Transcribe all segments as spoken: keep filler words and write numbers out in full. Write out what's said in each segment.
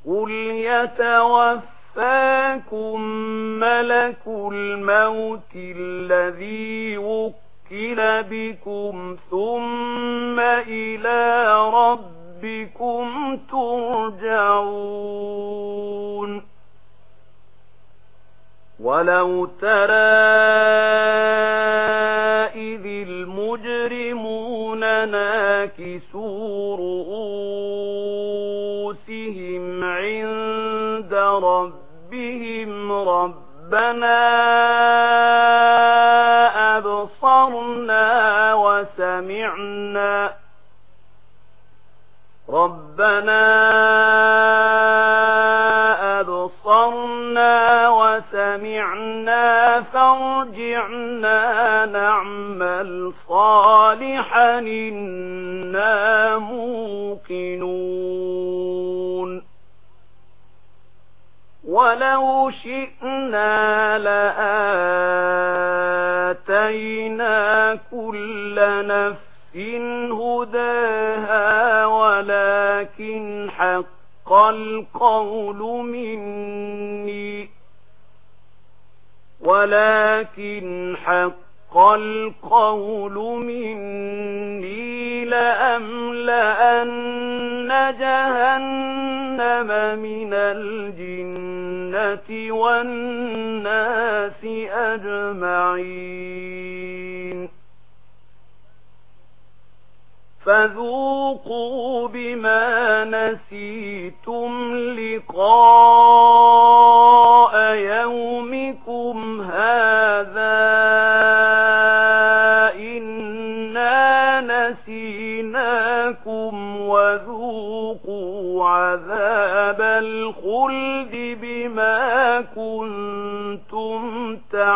قل يتوفاكم ملك الموت الذي وكل بكم ثم إلى ربكم ترجعون ولو ترى إذ المجرمون ناكسوا رؤوسهم عند ربهم ربنا أبصرنا وسمعنا ربنا أبصرنا وسمعنا فارجعنا نعمل صالحا إنا موقنون ولو شئنا لآتينا كل نفس هداها ولكن حق القول مني ولكن حق القول مني لأملأن جهنم من الجنة والناس أجمعين فذوقوا بما نسيتم لقاء يومكم هذا إنا نسيناكم وذوقوا عذاب الخلد بما كنتم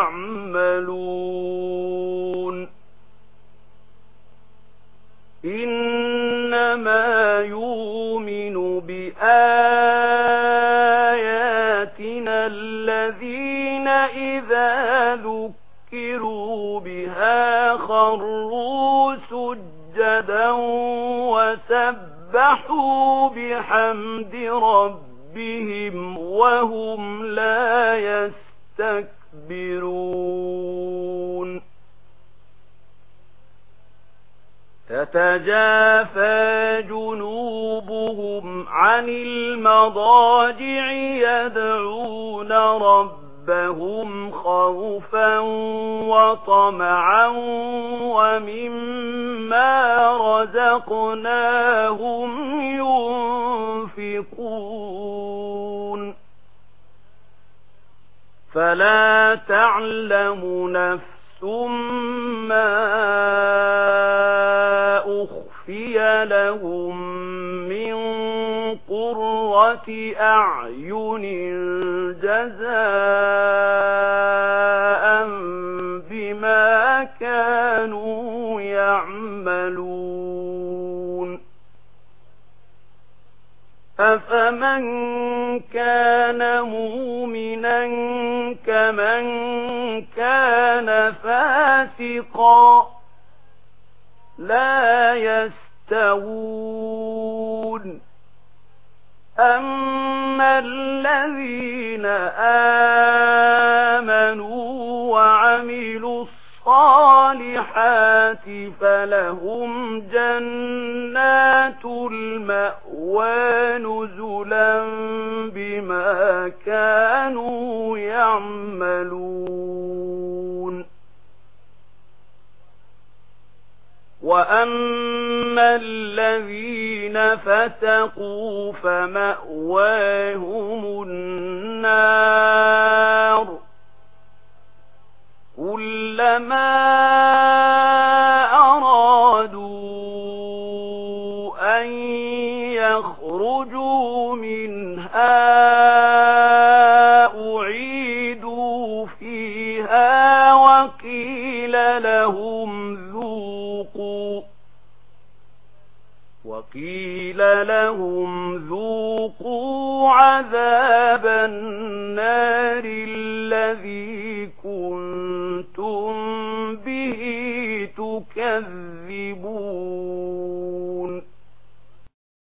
تعملون إنما يؤمن بآياتنا الذين إذا ذكروا بها خروا سجدا وسبحوا بحمد ربهم وهم لا يستكبرون تتجافى جنوبهم عن المضاجع يدعون ربهم خوفا وطمعا ومما رزقناهم ينفقون فلا تعلم نفس ما أخفي لهم من قرة أعين جزاء بما كانوا يعملون أفمن كان مؤمنا كمن كان فاسقا لا يستوون أما الذين آمنوا وعملوا الصالحات فلهم جنات المأوى نزلا بما كانوا يعملون وأما الذين فسقوا فمأواهم النار كلما أرادوا أن يخرجوا منها أعيدوا فيها وقيل لهم ذوقوا وقيل لهم ذوقوا عذاب